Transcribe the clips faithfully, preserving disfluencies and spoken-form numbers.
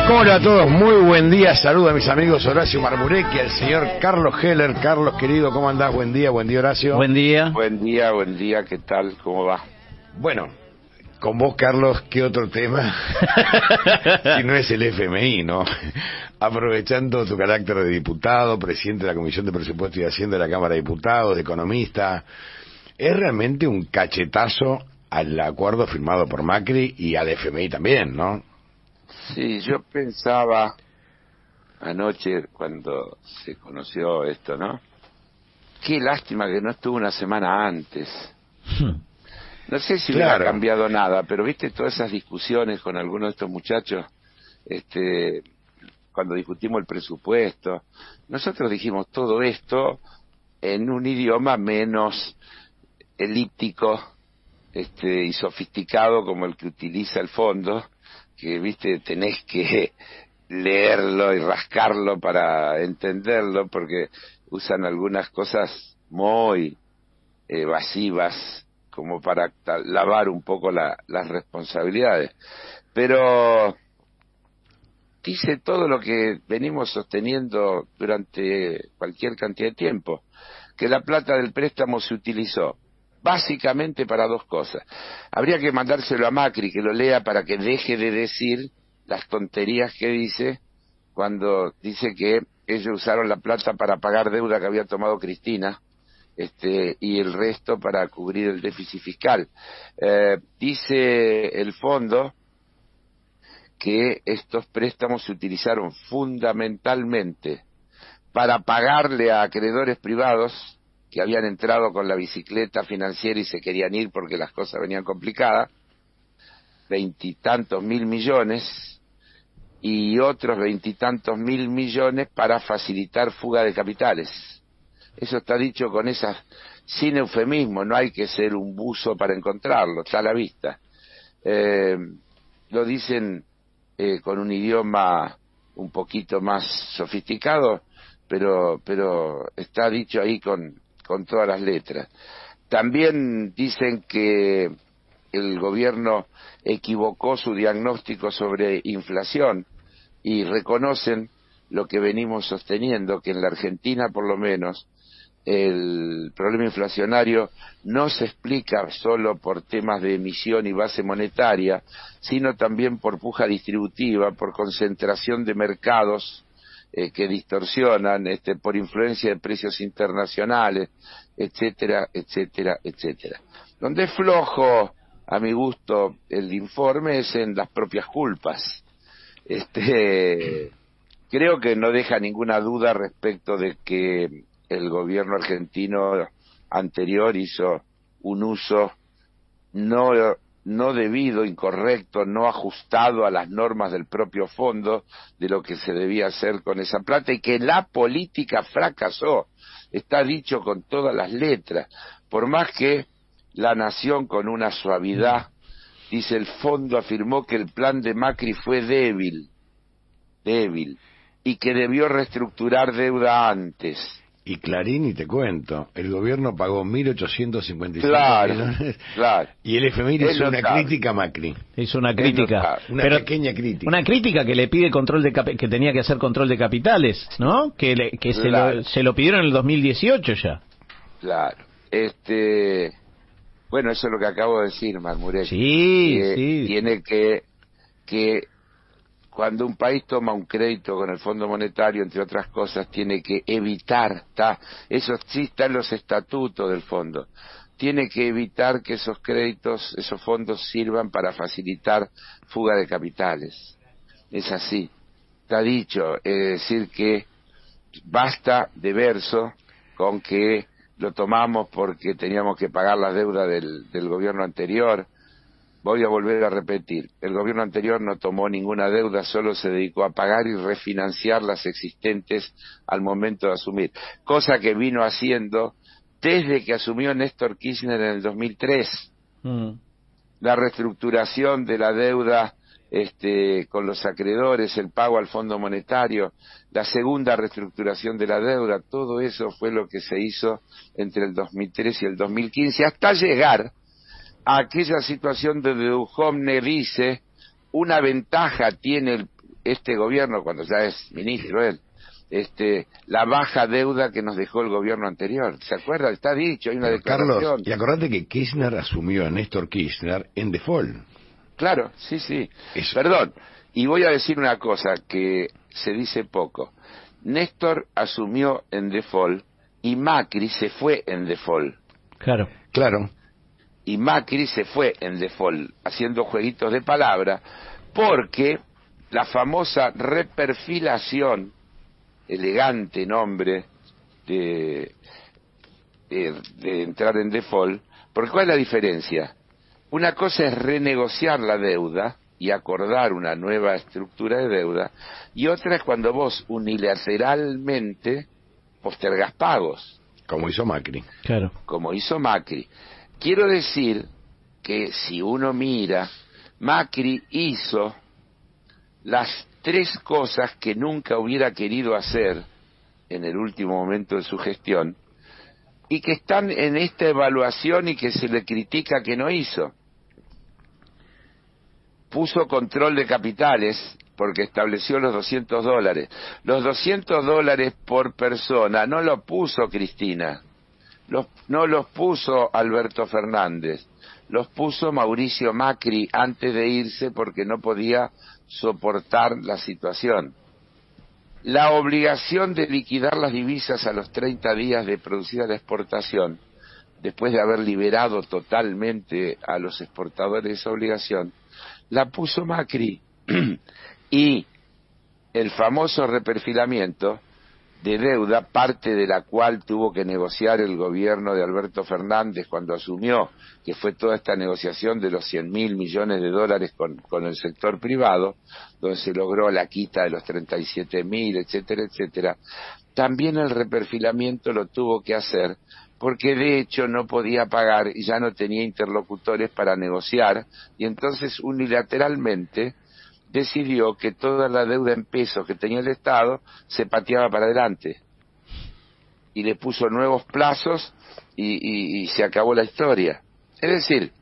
Hola a todos, muy buen día. Saludo a mis amigos Horacio Marmurek y al señor Carlos Heller. Carlos, querido, ¿cómo andás? Buen día, buen día, Horacio. Buen día. Buen día, buen día, ¿qué tal? ¿Cómo va? Bueno, con vos, Carlos, ¿qué otro tema? Si no es el F M I, ¿no? Aprovechando tu carácter de diputado, presidente de la Comisión de Presupuesto y Hacienda de la Cámara de Diputados, de economista, es realmente un cachetazo al acuerdo firmado por Macri y al F M I también, ¿no? Sí, yo pensaba anoche cuando se conoció esto, ¿no? Qué lástima que no estuvo una semana antes. No sé si Claro. hubiera cambiado nada, pero viste todas esas discusiones con algunos de estos muchachos, este, cuando discutimos el presupuesto, nosotros dijimos todo esto en un idioma menos elíptico, este, y sofisticado como el que utiliza el fondo, que viste tenés que leerlo y rascarlo para entenderlo, porque usan algunas cosas muy evasivas como para lavar un poco la, las responsabilidades. Pero dice todo lo que venimos sosteniendo durante cualquier cantidad de tiempo, que la plata del préstamo se utilizó básicamente para dos cosas. Habría que mandárselo a Macri, que lo lea para que deje de decir las tonterías que dice cuando dice que ellos usaron la plata para pagar deuda que había tomado Cristina, este, y el resto para cubrir el déficit fiscal. Eh, dice el fondo que estos préstamos se utilizaron fundamentalmente para pagarle a acreedores privados que habían entrado con la bicicleta financiera y se querían ir porque las cosas venían complicadas, veintitantos mil millones, y otros veintitantos mil millones para facilitar fuga de capitales. Eso está dicho con esas, sin eufemismo, no hay que ser un buzo para encontrarlo, está a la vista. Eh, lo dicen eh, con un idioma un poquito más sofisticado, pero pero está dicho ahí con con todas las letras. También dicen que el gobierno equivocó su diagnóstico sobre inflación y reconocen lo que venimos sosteniendo, que en la Argentina por lo menos el problema inflacionario no se explica solo por temas de emisión y base monetaria, sino también por puja distributiva, por concentración de mercados Eh, que distorsionan, este, por influencia de precios internacionales, etcétera, etcétera, etcétera. Donde es flojo, a mi gusto, el informe es en las propias culpas. Este, creo que no deja ninguna duda respecto de que el gobierno argentino anterior hizo un uso no no debido, incorrecto, no ajustado a las normas del propio fondo de lo que se debía hacer con esa plata, y que la política fracasó. Está dicho con todas las letras. Por más que la Nación, con una suavidad, dice, el fondo afirmó que el plan de Macri fue débil, débil, y que debió reestructurar deuda antes. Y Clarín, y te cuento, el gobierno pagó mil ochocientos cincuenta y cinco Claro, millones, claro. y el F M I Es hizo una notable. crítica a Macri. Hizo una crítica, Una pero pequeña crítica. una crítica que le pide control de cap- que tenía que hacer control de capitales, ¿no? Que le, que se Claro. lo se lo pidieron en el dos mil dieciocho ya. Claro. Este, bueno, eso es lo que acabo de decir, Marmurek. Sí, que sí. Tiene que que cuando un país toma un crédito con el Fondo Monetario, entre otras cosas, tiene que evitar, está, eso sí está en los estatutos del fondo, tiene que evitar que esos créditos, esos fondos sirvan para facilitar fuga de capitales. Es así, está dicho, es decir que basta de verso con que lo tomamos porque teníamos que pagar las deudas del, del gobierno anterior. Voy a volver a repetir, el gobierno anterior no tomó ninguna deuda, solo se dedicó a pagar y refinanciar las existentes al momento de asumir, cosa que vino haciendo desde que asumió Néstor Kirchner en el dos mil tres. Mm. La reestructuración de la deuda este, con los acreedores, el pago al Fondo Monetario, la segunda reestructuración de la deuda, todo eso fue lo que se hizo entre el dos mil tres y el dos mil quince, hasta llegar a aquella situación donde Duhovne dice, una ventaja tiene el, este gobierno, cuando ya es ministro él, este, la baja deuda que nos dejó el gobierno anterior. ¿Se acuerda? Está dicho, hay una Pero, declaración. Carlos, y acordate que Kirchner asumió a Néstor Kirchner en default. Claro, sí, sí. Eso. Perdón, y voy a decir una cosa que se dice poco. Néstor asumió en default y Macri se fue en default. Claro. Claro. Y Macri se fue en default, haciendo jueguitos de palabra, porque la famosa reperfilación, elegante nombre de, de, de entrar en default, porque ¿cuál es la diferencia? Una cosa es renegociar la deuda y acordar una nueva estructura de deuda, y otra es cuando vos unilateralmente postergás pagos. Como hizo Macri. Claro. Como hizo Macri. Quiero decir que si uno mira, Macri hizo las tres cosas que nunca hubiera querido hacer en el último momento de su gestión y que están en esta evaluación y que se le critica que no hizo. Puso control de capitales porque estableció los doscientos dólares. Los doscientos dólares por persona no lo puso Cristina, los, no los puso Alberto Fernández, los puso Mauricio Macri antes de irse porque no podía soportar la situación. La obligación de liquidar las divisas a los treinta días de producida la exportación, después de haber liberado totalmente a los exportadores de esa obligación, la puso Macri. Y el famoso reperfilamiento de deuda, parte de la cual tuvo que negociar el gobierno de Alberto Fernández cuando asumió, que fue toda esta negociación de los cien mil millones de dólares con, con el sector privado, donde se logró la quita de los treinta y siete mil, etcétera, etcétera. También el reperfilamiento lo tuvo que hacer porque de hecho no podía pagar y ya no tenía interlocutores para negociar, y entonces unilateralmente decidió que toda la deuda en pesos que tenía el Estado se pateaba para adelante y le puso nuevos plazos y, y, y se acabó la historia. Es decir,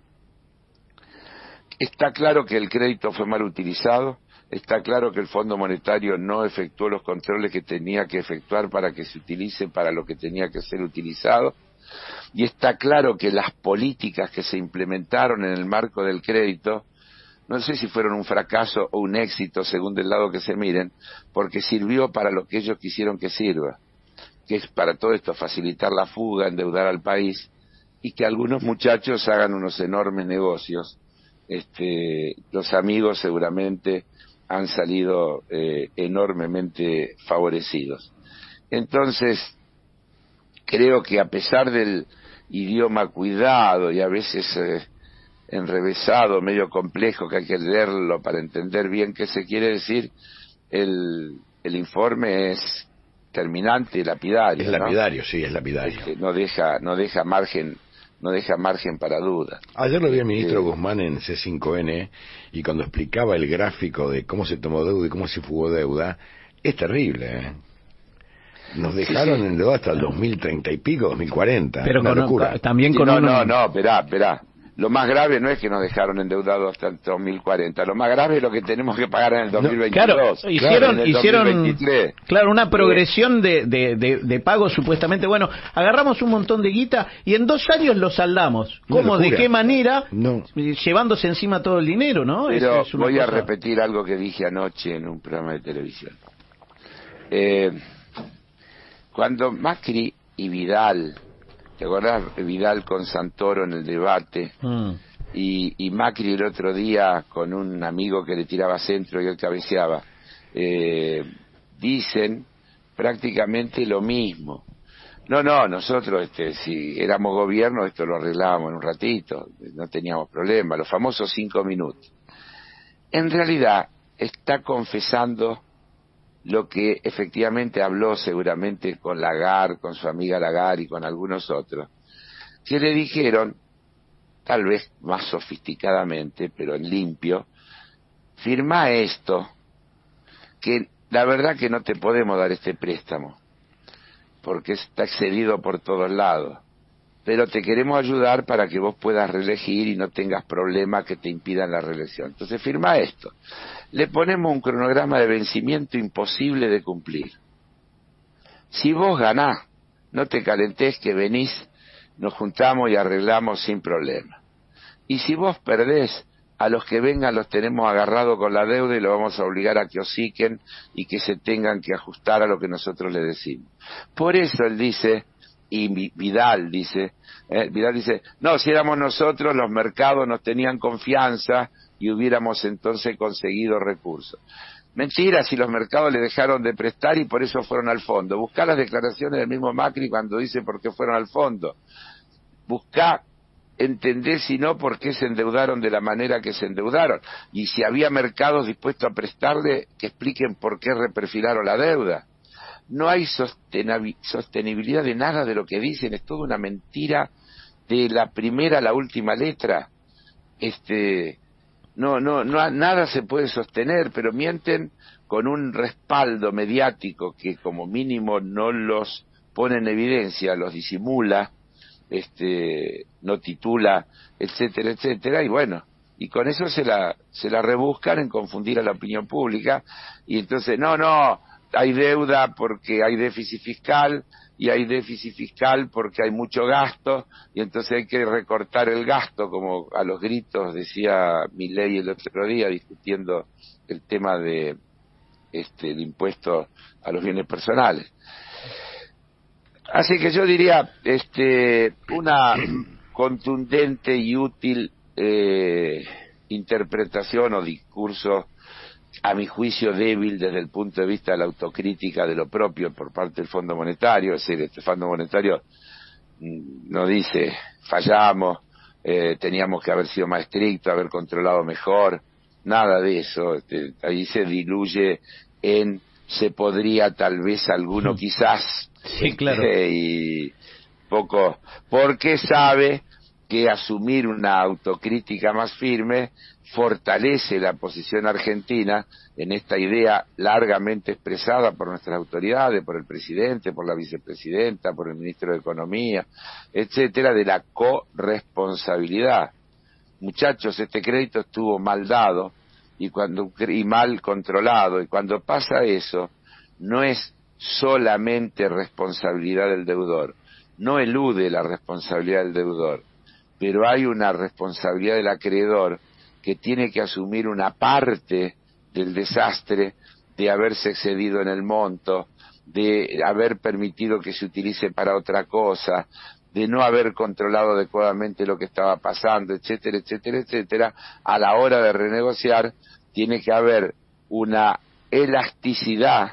está claro que el crédito fue mal utilizado, está claro que el Fondo Monetario no efectuó los controles que tenía que efectuar para que se utilice para lo que tenía que ser utilizado, y está claro que las políticas que se implementaron en el marco del crédito no sé si fueron un fracaso o un éxito según del lado que se miren, porque sirvió para lo que ellos quisieron que sirva, que es para todo esto facilitar la fuga, endeudar al país y que algunos muchachos hagan unos enormes negocios. Este, los amigos seguramente han salido eh, enormemente favorecidos. Entonces, creo que a pesar del idioma cuidado y a veces eh, enrevesado, medio complejo, que hay que leerlo para entender bien qué se quiere decir, el, el informe es terminante y lapidario. Es lapidario, ¿no? Sí, es lapidario. Este, no deja, no deja margen, no deja margen para duda. Ayer lo vi al ministro Eh, Guzmán en C cinco N y cuando explicaba el gráfico de cómo se tomó deuda y cómo se fugó deuda, es terrible, ¿eh? Nos dejaron sí, sí. en deuda hasta el dos mil treinta y pico, dos mil cuarenta. Pero una con, locura. también Sí, con no, uno... no, no, esperá, esperá. Lo más grave no es que nos dejaron endeudados hasta el dos mil cuarenta, lo más grave es lo que tenemos que pagar en el dos mil veintidós. No, claro, hicieron, en el hicieron dos mil veintitrés. Claro, una progresión de, de, de, de pago supuestamente. Bueno, agarramos un montón de guita y en dos años lo saldamos. ¿Cómo? Una ¿De locura. qué manera? No. Llevándose encima todo el dinero, ¿no? Pero Es una voy a cosa... repetir algo que dije anoche en un programa de televisión. Eh, cuando Macri y Vidal, ¿te acordás? Vidal con Santoro en el debate, Mm. y, y Macri el otro día con un amigo que le tiraba centro y él cabeceaba, eh, dicen prácticamente lo mismo. No, no, nosotros este, si éramos gobierno esto lo arreglábamos en un ratito, no teníamos problema, los famosos cinco minutos. En realidad está confesando lo que efectivamente habló seguramente con Lagarde, con su amiga Lagarde y con algunos otros, que le dijeron, tal vez más sofisticadamente, pero en limpio, firma esto, que la verdad que no te podemos dar este préstamo, porque está excedido por todos lados, pero te queremos ayudar para que vos puedas reelegir y no tengas problemas que te impidan la reelección. Entonces firma esto. le ponemos un cronograma de vencimiento imposible de cumplir. Si vos ganás, no te calentés que venís, nos juntamos y arreglamos sin problema. Y si vos perdés, a los que vengan los tenemos agarrados con la deuda y los vamos a obligar a que hociquen y que se tengan que ajustar a lo que nosotros les decimos. Por eso él dice, y Vidal dice, eh, Vidal dice, no, si éramos nosotros, los mercados nos tenían confianza y hubiéramos entonces conseguido recursos. Mentira, si los mercados le dejaron de prestar y por eso fueron al fondo. Buscá las declaraciones del mismo Macri cuando dice por qué fueron al fondo. Buscá entender si no por qué se endeudaron de la manera que se endeudaron. Y si había mercados dispuestos a prestarle, que expliquen por qué reperfilaron la deuda. No hay sostenibilidad de nada de lo que dicen, es toda una mentira de la primera a la última letra. Este, no, no, no, nada se puede sostener, pero mienten con un respaldo mediático que como mínimo no los pone en evidencia, los disimula, este, no titula, etcétera, etcétera, y bueno, y con eso se la, se la rebuscan en confundir a la opinión pública, y entonces, no, no, hay deuda porque hay déficit fiscal, y hay déficit fiscal porque hay mucho gasto, y entonces hay que recortar el gasto, como a los gritos decía Milei el otro día, discutiendo el tema de este el impuesto a los bienes personales. Así que yo diría, este, una contundente y útil eh, interpretación o discurso, a mi juicio débil desde el punto de vista de la autocrítica de lo propio por parte del Fondo Monetario. Es decir, este Fondo Monetario no dice fallamos, eh, teníamos que haber sido más estrictos, haber controlado mejor, nada de eso. Este, ahí se diluye en se podría tal vez alguno quizás, sí, claro, este, y poco, porque sabe que asumir una autocrítica más firme fortalece la posición argentina en esta idea largamente expresada por nuestras autoridades, por el presidente, por la vicepresidenta, por el ministro de Economía, etcétera, de la corresponsabilidad. Muchachos, este crédito estuvo mal dado y cuando y mal controlado, y cuando pasa eso no es solamente responsabilidad del deudor, no elude la responsabilidad del deudor, pero hay una responsabilidad del acreedor que tiene que asumir una parte del desastre de haberse excedido en el monto, de haber permitido que se utilice para otra cosa, de no haber controlado adecuadamente lo que estaba pasando, etcétera, etcétera, etcétera. A la hora de renegociar tiene que haber una elasticidad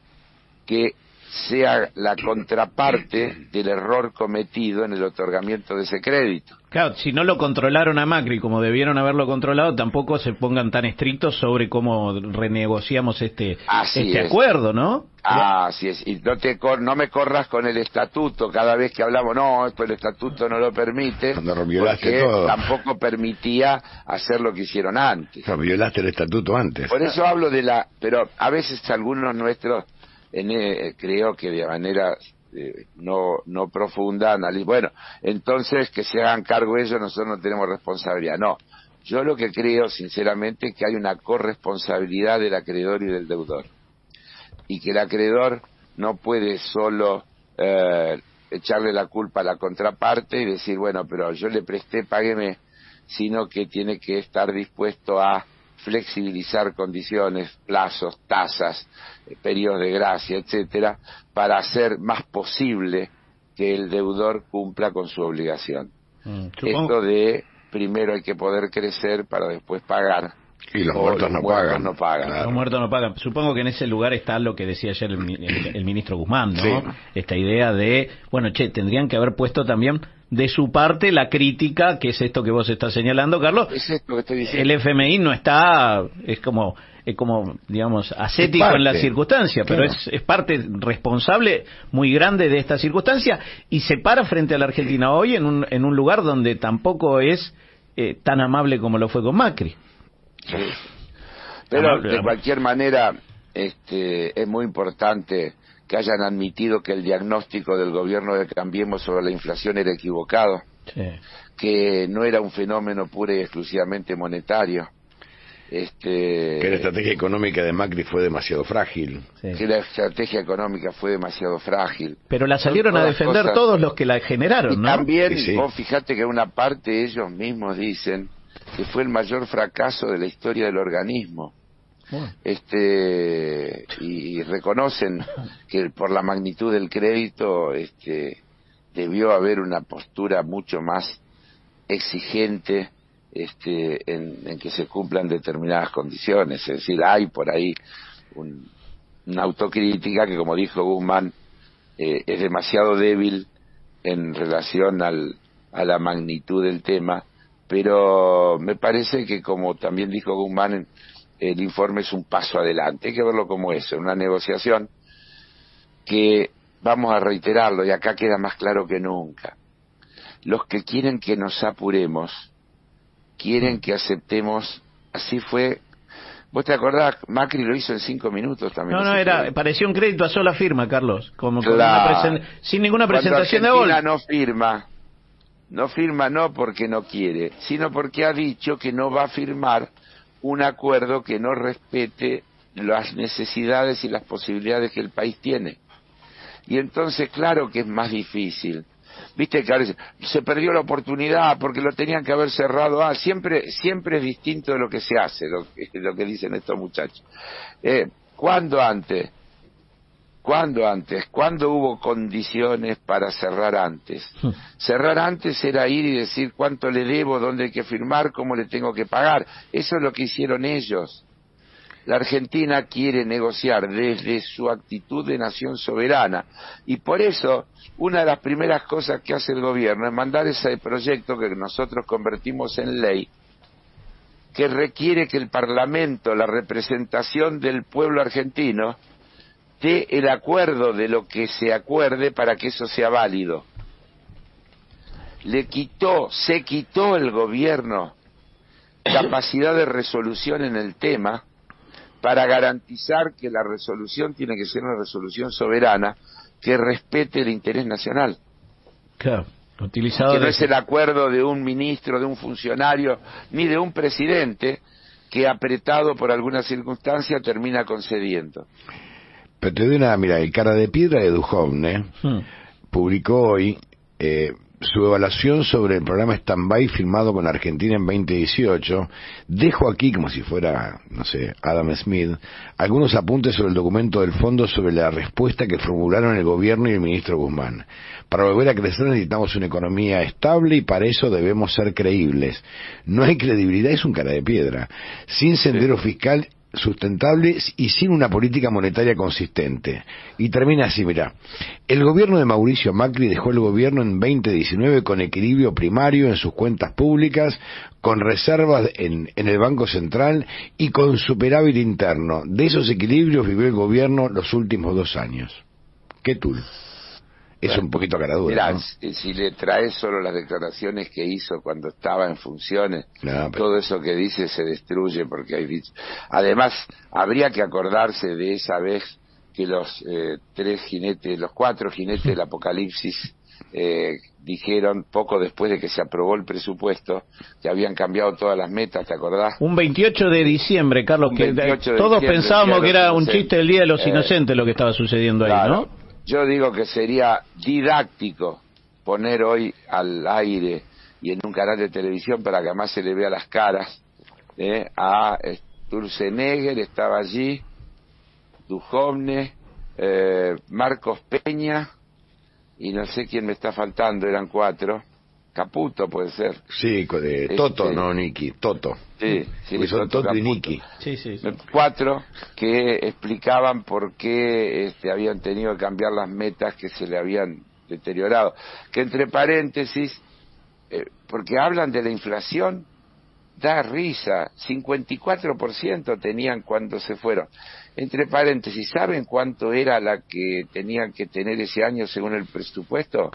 que sea la contraparte del error cometido en el otorgamiento de ese crédito. Claro, si no lo controlaron a Macri como debieron haberlo controlado, tampoco se pongan tan estrictos sobre cómo renegociamos este, este acuerdo, ¿no? Ah, así es. Y no, te cor no me corras con el estatuto cada vez que hablamos, no, esto el estatuto no lo permite, porque todo. Tampoco permitía hacer lo que hicieron antes. No, violaste el estatuto antes. Por eso hablo de la... Pero a veces algunos nuestros... En, eh, creo que de manera eh, no no profunda analiz bueno, entonces que se hagan cargo ellos, nosotros no tenemos responsabilidad. No, yo lo que creo sinceramente es que hay una corresponsabilidad del acreedor y del deudor, y que el acreedor no puede solo eh, echarle la culpa a la contraparte y decir, bueno, pero yo le presté, págueme, sino que tiene que estar dispuesto a flexibilizar condiciones, plazos, tasas, eh, periodos de gracia, etcétera, para hacer más posible que el deudor cumpla con su obligación. Mm, Esto de primero hay que poder crecer para después pagar. Y los muertos no pagan. No pagan. Claro. Los muertos no pagan. Supongo que en ese lugar está lo que decía ayer el, el, el ministro Guzmán, ¿no? Sí. Esta idea de, bueno, che, tendrían que haber puesto también de su parte la crítica, que es esto que vos estás señalando, Carlos. Es esto que estoy diciendo. El F M I no está, es como, es como, digamos, ascético en la circunstancia, claro, pero es, es parte responsable muy grande de esta circunstancia y se para frente a la Argentina hoy en un, en un lugar donde tampoco es eh, tan amable como lo fue con Macri. Sí. Pero de cualquier manera este, es muy importante que hayan admitido que el diagnóstico del gobierno de Cambiemos sobre la inflación era equivocado, sí, que no era un fenómeno pura y exclusivamente monetario, Este, que la estrategia económica de Macri fue demasiado frágil. Sí. Que la estrategia económica fue demasiado frágil. Pero la salieron a defender cosas, todos los que la generaron, y ¿no? También, sí, sí. vos fíjate que una parte ellos mismos dicen que fue el mayor fracaso de la historia del organismo. Bueno. Este y, y reconocen que por la magnitud del crédito este debió haber una postura mucho más exigente este en, en que se cumplan determinadas condiciones, es decir, hay por ahí un, una autocrítica que, como dijo Guzmán, eh, es demasiado débil en relación al, a la magnitud del tema, pero me parece que, como también dijo Guzmán, el informe es un paso adelante, hay que verlo como eso, una negociación que, vamos a reiterarlo, y acá queda más claro que nunca, los que quieren que nos apuremos, quieren que aceptemos, así fue, vos te acordás, Macri lo hizo en cinco minutos también. No, no, era, fue. Parecía un crédito a sola firma, Carlos, como claro. con una sin ninguna presentación de Argentina gol. no firma, no firma no porque no quiere, sino porque ha dicho que no va a firmar un acuerdo que no respete las necesidades y las posibilidades que el país tiene. Y entonces, claro que es más difícil. Viste que ahora se perdió la oportunidad porque lo tenían que haber cerrado. Ah, siempre siempre es distinto de lo que se hace, lo que, lo que dicen estos muchachos. Eh, ¿Cuándo antes? ¿Cuándo antes? ¿Cuándo hubo condiciones para cerrar antes? Cerrar antes era ir y decir cuánto le debo, dónde hay que firmar, cómo le tengo que pagar. Eso es lo que hicieron ellos. La Argentina quiere negociar desde su actitud de nación soberana y por eso una de las primeras cosas que hace el gobierno es mandar ese proyecto que nosotros convertimos en ley, que requiere que el Parlamento, la representación del pueblo argentino, dé el acuerdo de lo que se acuerde para que eso sea válido. Le quitó, se quitó el gobierno capacidad de resolución en el tema para garantizar que la resolución tiene que ser una resolución soberana que respete el interés nacional. Claro, utilizado que no de... es el acuerdo de un ministro, de un funcionario, ni de un presidente que, apretado por alguna circunstancia, termina concediendo. Pero te doy una, mira, el cara de piedra de Duhovne hmm. publicó hoy eh, su evaluación sobre el programa Stand-By firmado con Argentina en veinte dieciocho. Dejo aquí, como si fuera, no sé, Adam Smith, algunos apuntes sobre el documento del fondo sobre la respuesta que formularon el gobierno y el ministro Guzmán. Para volver a crecer necesitamos una economía estable y para eso debemos ser creíbles. No hay credibilidad, es un cara de piedra. Sin sendero fiscal sustentable y sin una política monetaria consistente. Y termina así, mirá. El gobierno de Mauricio Macri dejó el gobierno en veinte diecinueve con equilibrio primario en sus cuentas públicas, con reservas en, en el Banco Central y con superávit interno. De esos equilibrios vivió el gobierno los últimos dos años. ¿Qué tul? Es un poquito caradura, mirá, ¿no? si, si le traes solo las declaraciones que hizo cuando estaba en funciones, no, pero... todo eso que dice se destruye porque hay dicho. Además, habría que acordarse de esa vez que los eh, tres jinetes, los cuatro jinetes del apocalipsis eh, dijeron poco después de que se aprobó el presupuesto que habían cambiado todas las metas, ¿te acordás? Un veintiocho de diciembre, Carlos, que todos pensábamos que era un chiste del Día de los Inocentes eh, lo que estaba sucediendo ahí, claro. ¿No? Yo digo que sería didáctico poner hoy al aire y en un canal de televisión para que además se le vea las caras eh, a Sturzenegger, estaba allí, Duhovne, eh, Marcos Peña y no sé quién me está faltando, eran cuatro. Caputo puede ser. Sí, de Toto, este, no Niki, Toto. Sí, sí, porque son Toto, Toto y Niki. Sí, sí, sí. Cuatro que explicaban por qué este, habían tenido que cambiar las metas que se le habían deteriorado. Que entre paréntesis, eh, porque hablan de la inflación, da risa, cincuenta y cuatro por ciento tenían cuando se fueron. Entre paréntesis, ¿saben cuánto era la que tenían que tener ese año según el presupuesto?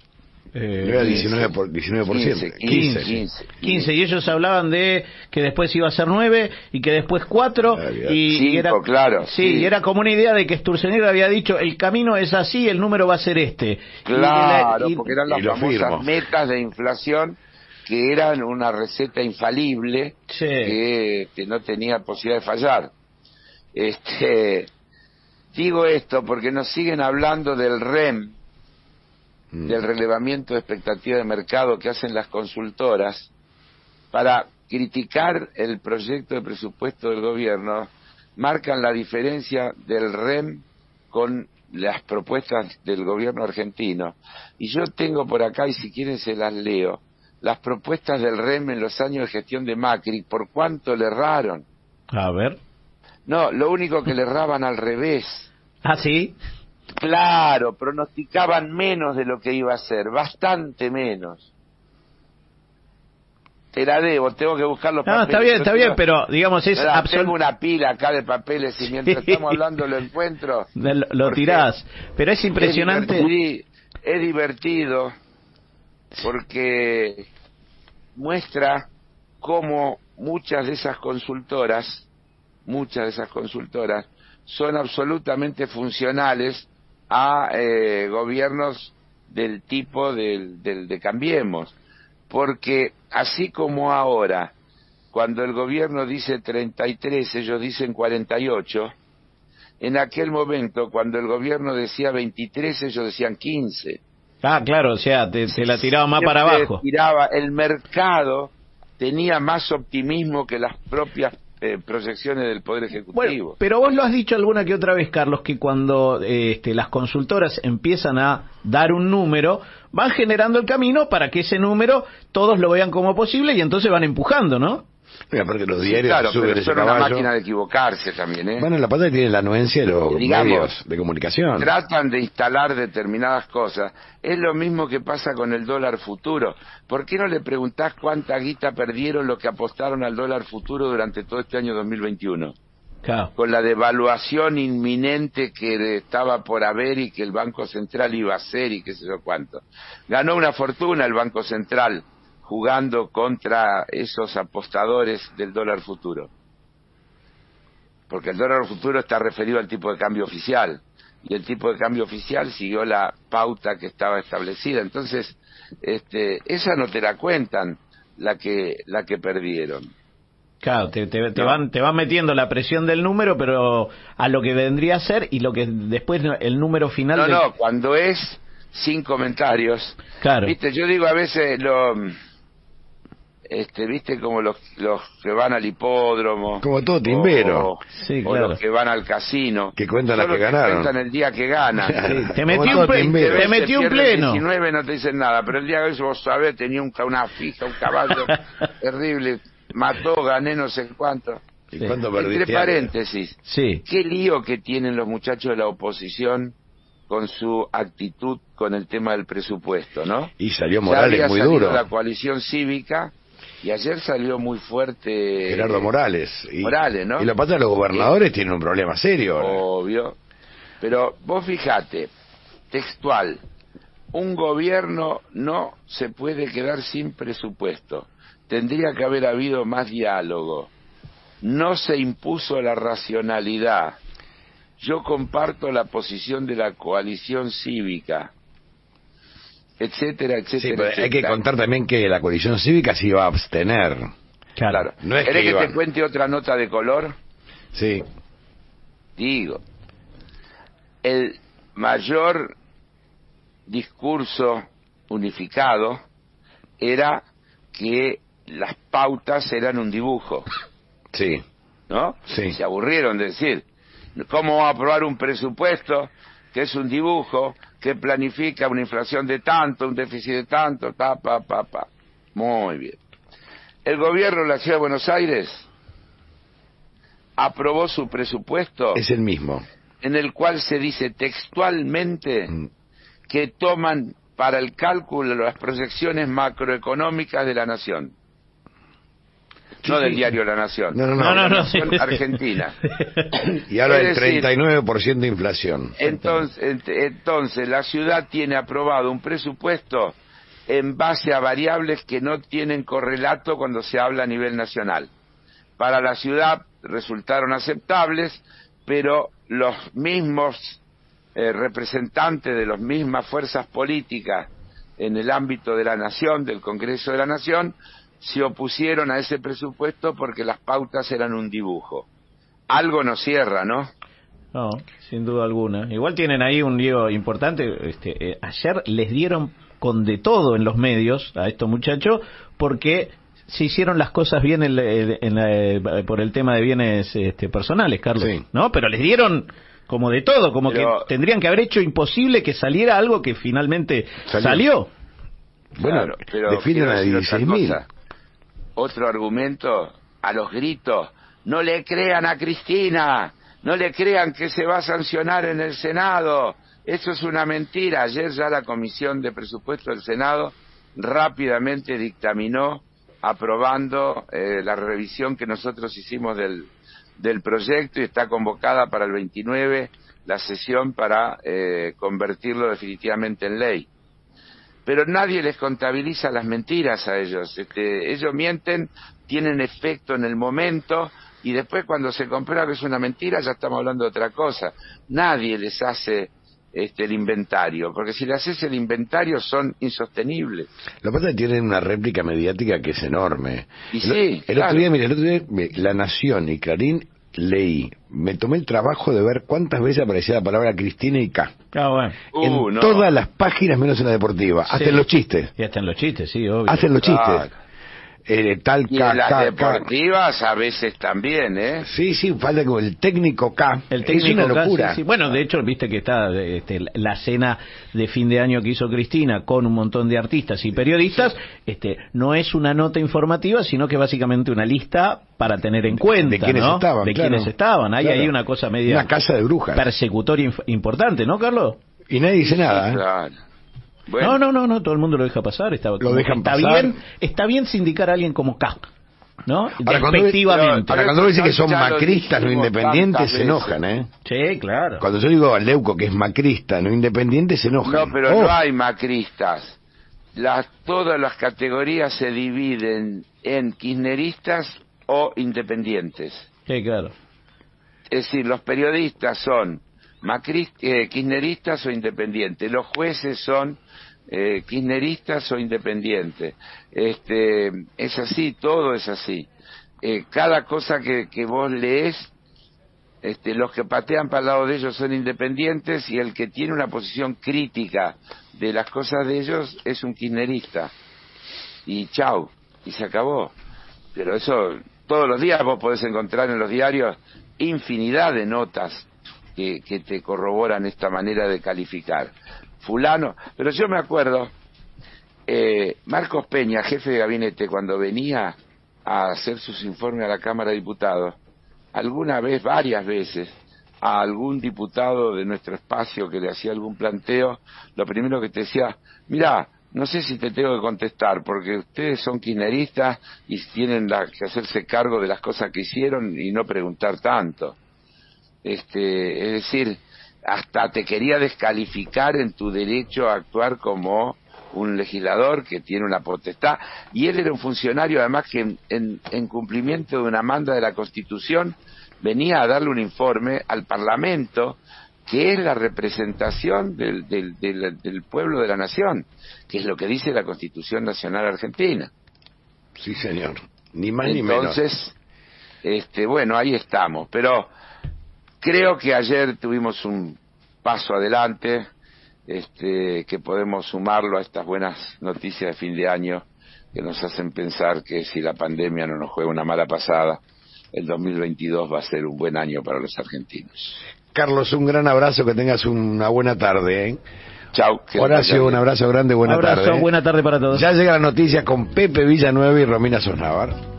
Eh, no era diecinueve por ciento, quince, quince, quince, y ellos hablaban de que después iba a ser nueve y que después cuatro y, cinco, y era claro, sí, sí, y era como una idea de que Sturzenegger había dicho el camino es así, el número va a ser este. Claro, y, y, porque eran las famosas metas de inflación que eran una receta infalible, sí. que, que no tenía posibilidad de fallar. Este, digo esto porque nos siguen hablando del R E M, mm. del relevamiento de expectativa de mercado que hacen las consultoras para criticar el proyecto de presupuesto del gobierno. Marcan la diferencia del R E M con las propuestas del gobierno argentino. Y yo tengo por acá, y si quieren se las leo, las propuestas del R E M en los años de gestión de Macri, ¿por cuánto le erraron? A ver. No, lo único que le erraban al revés. ¿Ah, sí? Claro, pronosticaban menos de lo que iba a ser, bastante menos. Te la debo, tengo que buscar los no, papeles. No, está bien, está bien, la... pero digamos es absoluto. absoluto. Tengo una pila acá de papeles y mientras sí. estamos hablando lo encuentro. Lo, lo tirás, pero es impresionante. Es divertido, es divertido porque muestra cómo muchas de esas consultoras, muchas de esas consultoras son absolutamente funcionales a eh, gobiernos del tipo del, del de Cambiemos. Porque así como ahora, cuando el gobierno dice treinta y tres, ellos dicen cuarenta y ocho, en aquel momento, cuando el gobierno decía veintitrés, ellos decían quince. Ah, claro, o sea, te, te la tiraba más para abajo. Tiraba, el mercado tenía más optimismo que las propias eh, proyecciones del Poder Ejecutivo. Bueno, pero vos lo has dicho alguna que otra vez, Carlos, que cuando eh, este, las consultoras empiezan a dar un número, van generando el camino para que ese número todos lo vean como posible y entonces van empujando, ¿no? Mira, porque los diarios sí, claro, suben pero ese son caballo. Una máquina de equivocarse también, ¿eh? Bueno, la pata tiene la anuencia de los Digamos, medios de comunicación. Tratan de instalar determinadas cosas. Es lo mismo que pasa con el dólar futuro. ¿Por qué no le preguntás cuánta guita perdieron los que apostaron al dólar futuro durante todo este año dos mil veintiuno? Claro. Con la devaluación inminente que estaba por haber y que el Banco Central iba a hacer y qué sé yo cuánto. Ganó una fortuna el Banco Central jugando contra esos apostadores del dólar futuro. Porque el dólar futuro está referido al tipo de cambio oficial, y el tipo de cambio oficial siguió la pauta que estaba establecida. Entonces, este, esa no te la cuentan, la que, la que perdieron. Claro, te, te, te, no. van te van metiendo la presión del número, pero a lo que vendría a ser y lo que después el número final. No, del... no, cuando es sin comentarios. Claro. Viste, yo digo a veces lo... Este, viste como los los que van al hipódromo, como todo timbero, o, sí, o claro. los que van al casino, que cuentan las que ganaron, cuentan el día que ganan. Sí, te metió un, ple te metió un pleno. diecinueve no te dicen nada, pero el día que eso vos sabés, tenía un, una fija, un caballo terrible, mató, gané no sé cuánto. ¿Y sí. cuánto perdiste? Entre paréntesis, sí. qué lío que tienen los muchachos de la oposición con su actitud con el tema del presupuesto, ¿no? Y salió Morales muy duro. La coalición cívica. Y ayer salió muy fuerte Gerardo Morales. Y, Morales, ¿no? Y lo que pasa es que los gobernadores sí. tienen un problema serio. Obvio. Pero vos fijate, textual, un gobierno no se puede quedar sin presupuesto. Tendría que haber habido más diálogo. No se impuso la racionalidad. Yo comparto la posición de la coalición cívica. Etcétera, etcétera, sí, pero etcétera. Hay que contar también que la coalición cívica se iba a abstener. Claro. No es ¿Querés que, que iban... te cuente otra nota de color? Sí. Digo, el mayor discurso unificado era que las pautas eran un dibujo. Sí. ¿No? Sí. Se aburrieron de decir, ¿cómo va a aprobar un presupuesto que es un dibujo, que planifica una inflación de tanto, un déficit de tanto, ta, pa, pa, pa? Muy bien. El gobierno de la Ciudad de Buenos Aires aprobó su presupuesto. Es el mismo. En el cual se dice textualmente mm. que toman para el cálculo las proyecciones macroeconómicas de la nación. Sí, no sí. del diario La Nación. No, no, no. no, no, no, no sí. Argentina. Y ahora el treinta y nueve por ciento de inflación. Entonces, entonces, la ciudad tiene aprobado un presupuesto en base a variables que no tienen correlato cuando se habla a nivel nacional. Para la ciudad resultaron aceptables, pero los mismos eh, representantes de las mismas fuerzas políticas en el ámbito de la Nación, del Congreso de la Nación, se opusieron a ese presupuesto porque las pautas eran un dibujo. Algo nos cierra, ¿no? No, sin duda alguna. Igual tienen ahí un lío importante. Este, eh, ayer les dieron con de todo en los medios a estos muchachos porque se hicieron las cosas bien en la, en la, por el tema de bienes este, personales, Carlos. Sí. ¿No? Pero les dieron como de todo, como Pero, que tendrían que haber hecho imposible que saliera algo que finalmente salió. salió. Bueno, claro, pero definen a dieciséis mil. Otro argumento, a los gritos, no le crean a Cristina, no le crean que se va a sancionar en el Senado, eso es una mentira. Ayer ya la Comisión de Presupuesto del Senado rápidamente dictaminó aprobando eh, la revisión que nosotros hicimos del, del proyecto y está convocada para el veintinueve la sesión para eh, convertirlo definitivamente en ley. Pero nadie les contabiliza las mentiras a ellos. Este, ellos mienten, tienen efecto en el momento y después cuando se comprueba que es una mentira ya estamos hablando de otra cosa. Nadie les hace este, el inventario, porque si le haces el inventario son insostenibles. Lo que pasa es que tienen una réplica mediática que es enorme. Y el, sí, el claro. otro día, mira, el otro día La Nación y Clarín leí, me tomé el trabajo de ver cuántas veces aparecía la palabra Cristina y K. Ah, bueno. En uh, no. todas las páginas menos en la deportiva, sí. Hasta en los chistes. Y hasta en los chistes, sí, obvio. Hasta en los chistes. Claro. Eh, tal y K, en las K, deportivas K. a veces también, ¿eh? Sí, sí, falta como el técnico K. El técnico es una K, locura. Sí, sí. Bueno, de hecho, viste que está este, la cena de fin de año que hizo Cristina con un montón de artistas y periodistas. Este, no es una nota informativa, sino que básicamente una lista para tener en cuenta, de quienes ¿no? estaban, de claro. quienes estaban. Hay claro. ahí una cosa media. Una casa de brujas. Persecutoria inf- importante, ¿no, Carlos? Y nadie dice nada, ¿eh? Claro. Bueno. No, no, no, no, todo el mundo lo deja pasar. Está, lo dejan está pasar. Bien, está bien sindicar a alguien como K, ¿no? Ahora, Despectivamente. Ahora, cuando dicen que son macristas, no independientes, se enojan, ¿eh? Sí, claro. Cuando yo digo a Leuco que es macrista, no independiente, se enojan. No, pero oh. no hay macristas. Las, todas las categorías se dividen en kirchneristas o independientes. Sí, claro. Es decir, los periodistas son macrist, eh, kirchneristas o independientes. Los jueces son eh, kirchneristas o independientes. Este, es así, todo es así. Eh, cada cosa que, que vos lees, este, los que patean para el lado de ellos son independientes y el que tiene una posición crítica de las cosas de ellos es un kirchnerista. Y chau, y se acabó. Pero eso, todos los días vos podés encontrar en los diarios infinidad de notas que, que te corroboran esta manera de calificar. Fulano, pero yo me acuerdo, eh, Marcos Peña, jefe de gabinete, cuando venía a hacer sus informes a la Cámara de Diputados, alguna vez, varias veces, a algún diputado de nuestro espacio que le hacía algún planteo, lo primero que te decía, mirá, no sé si te tengo que contestar, porque ustedes son kirchneristas y tienen la, que hacerse cargo de las cosas que hicieron y no preguntar tanto. Este, es decir, hasta te quería descalificar en tu derecho a actuar como un legislador que tiene una potestad, y él era un funcionario además que en, en, en cumplimiento de una manda de la Constitución venía a darle un informe al Parlamento, que es la representación del, del, del, del pueblo de la nación, que es lo que dice la Constitución Nacional Argentina. Sí, señor, ni más ni menos. Entonces, este, bueno, ahí estamos, pero creo que ayer tuvimos un paso adelante, este, que podemos sumarlo a estas buenas noticias de fin de año que nos hacen pensar que si la pandemia no nos juega una mala pasada, el dos mil veintidós va a ser un buen año para los argentinos. Carlos, un gran abrazo, que tengas una buena tarde, ¿eh? Chau. Horacio, un abrazo grande, buena abrazo, tarde. Buena tarde para todos. Ya llega la noticia con Pepe Villanueva y Romina Sosnávar.